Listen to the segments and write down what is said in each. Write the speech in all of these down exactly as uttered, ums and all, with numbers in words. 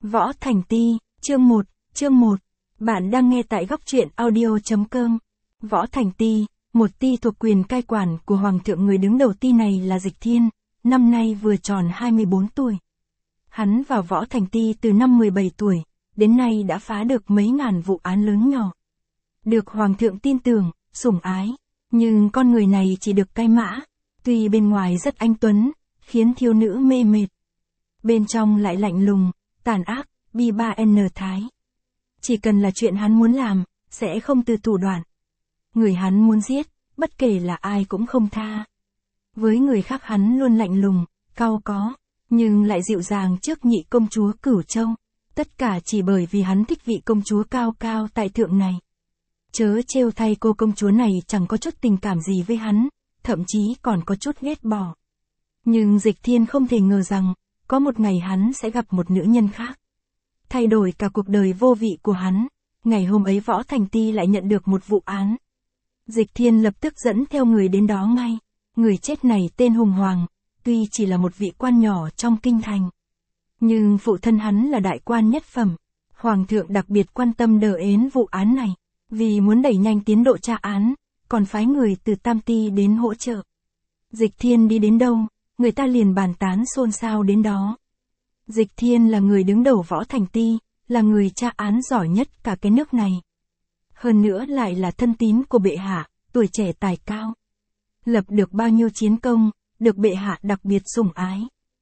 Võ Thành Ti, chương một, chương một. Bạn đang nghe tại góc truyện audio chấm com. Võ Thành Ti, một ti thuộc quyền cai quản của Hoàng thượng. Người đứng đầu ti này là Dịch Thiên, năm nay vừa tròn hai mươi bốn tuổi. Hắn vào Võ Thành Ti từ năm mười bảy tuổi, đến nay đã phá được mấy ngàn vụ án lớn nhỏ. Được Hoàng thượng tin tưởng, sủng ái, nhưng con người này chỉ được cai mã, tuy bên ngoài rất anh tuấn, khiến thiếu nữ mê mệt. Bên trong lại lạnh lùng, tàn ác, bi ba n thái. Chỉ cần là chuyện hắn muốn làm, sẽ không từ thủ đoạn. Người hắn muốn giết, bất kể là ai cũng không tha. Với người khác hắn luôn lạnh lùng, cau có, nhưng lại dịu dàng trước nhị công chúa Cửu Châu. Tất cả chỉ bởi vì hắn thích vị công chúa cao cao tại thượng này. Chớ trêu thay, cô công chúa này chẳng có chút tình cảm gì với hắn, thậm chí còn có chút ghét bỏ. Nhưng Dịch Thiên không thể ngờ rằng, có một ngày hắn sẽ gặp một nữ nhân khác. Thay đổi cả cuộc đời vô vị của hắn. Ngày hôm ấy Võ Thành Ti lại nhận được một vụ án. Dịch Thiên lập tức dẫn theo người đến đó ngay. Người chết này tên Hùng Hoàng, tuy chỉ là một vị quan nhỏ trong kinh thành. Nhưng phụ thân hắn là đại quan nhất phẩm. Hoàng thượng đặc biệt quan tâm đờ ến vụ án này, vì muốn đẩy nhanh tiến độ tra án, còn phái người từ Tam Ti đến hỗ trợ. Dịch Thiên đi đến đâu, người ta liền bàn tán xôn xao đến đó. Dịch Thiên là người đứng đầu Võ Thành Ti, là người tra án giỏi nhất cả cái nước này. Hơn nữa lại là thân tín của bệ hạ, tuổi trẻ tài cao. Lập được bao nhiêu chiến công, được bệ hạ đặc biệt sủng ái.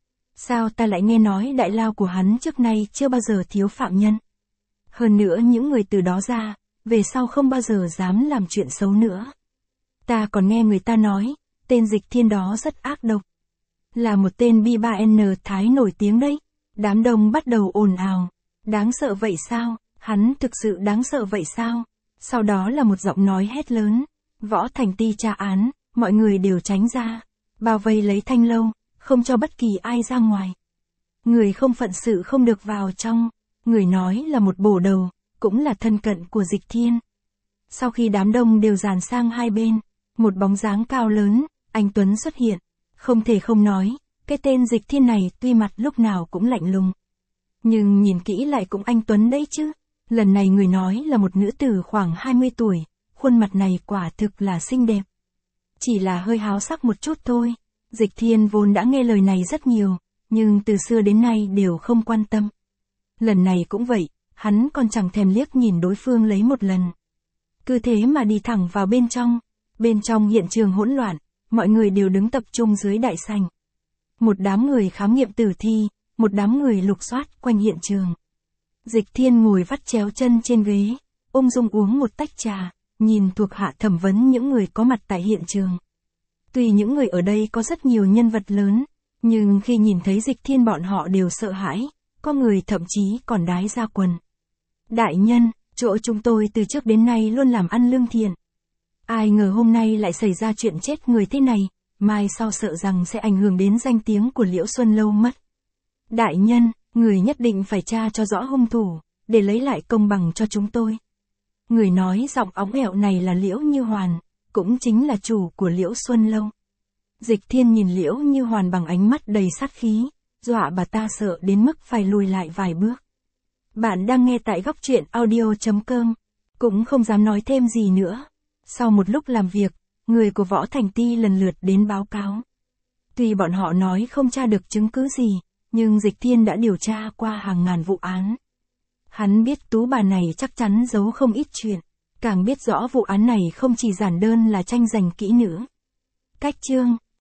Sao ta lại nghe nói đại lao của hắn trước nay chưa bao giờ thiếu phạm nhân. Hơn nữa những người từ đó ra, về sau không bao giờ dám làm chuyện xấu nữa. Ta còn nghe người ta nói, tên Dịch Thiên đó rất ác độc. Là một tên bi ba n thái nổi tiếng đấy. Đám đông bắt đầu ồn ào. Đáng sợ vậy sao? Hắn thực sự đáng sợ vậy sao? Sau đó là một giọng nói hét lớn. Võ Thành Ti tra án, mọi người đều tránh ra. Bao vây lấy thanh lâu, không cho bất kỳ ai ra ngoài. Người không phận sự không được vào trong. Người nói là một bổ đầu, cũng là thân cận của Dịch Thiên. Sau khi đám đông đều dàn sang hai bên, một bóng dáng cao lớn, anh tuấn xuất hiện. Không thể không nói, cái tên Dịch Thiên này tuy mặt lúc nào cũng lạnh lùng, nhưng nhìn kỹ lại cũng anh tuấn đấy chứ. Lần này người nói là một nữ tử khoảng hai mươi tuổi, khuôn mặt này quả thực là xinh đẹp. Chỉ là hơi háo sắc một chút thôi. Dịch Thiên vốn đã nghe lời này rất nhiều, nhưng từ xưa đến nay đều không quan tâm. Lần này cũng vậy, hắn còn chẳng thèm liếc nhìn đối phương lấy một lần. Cứ thế mà đi thẳng vào bên trong. Bên trong hiện trường hỗn loạn, mọi người đều đứng tập trung dưới đại sảnh. Một đám người khám nghiệm tử thi, một đám người lục soát quanh hiện trường. Dịch Thiên ngồi vắt chéo chân trên ghế, ung dung uống một tách trà, nhìn thuộc hạ thẩm vấn những người có mặt tại hiện trường. Tuy những người ở đây có rất nhiều nhân vật lớn, nhưng khi nhìn thấy Dịch Thiên bọn họ đều sợ hãi, có người thậm chí còn đái ra quần. Đại nhân, chỗ chúng tôi từ trước đến nay luôn làm ăn lương thiện. Ai ngờ hôm nay lại xảy ra chuyện chết người thế này, mai sau sợ rằng sẽ ảnh hưởng đến danh tiếng của Liễu Xuân Lâu mất. Đại nhân, người nhất định phải tra cho rõ hung thủ, để lấy lại công bằng cho chúng tôi. Người nói giọng óng ẻo này là Liễu Như Hoàn, cũng chính là chủ của Liễu Xuân Lâu. Dịch Thiên nhìn Liễu Như Hoàn bằng ánh mắt đầy sát khí, dọa bà ta sợ đến mức phải lùi lại vài bước. Bạn đang nghe tại góc truyện audio chấm com, cũng không dám nói thêm gì nữa. Sau một lúc làm việc, người của Võ Thành Ti lần lượt đến báo cáo. Tuy bọn họ nói không tra được chứng cứ gì, nhưng Dịch Thiên đã điều tra qua hàng ngàn vụ án. Hắn biết tú bà này chắc chắn giấu không ít chuyện, càng biết rõ vụ án này không chỉ giản đơn là tranh giành kỹ nữ. Cách chương,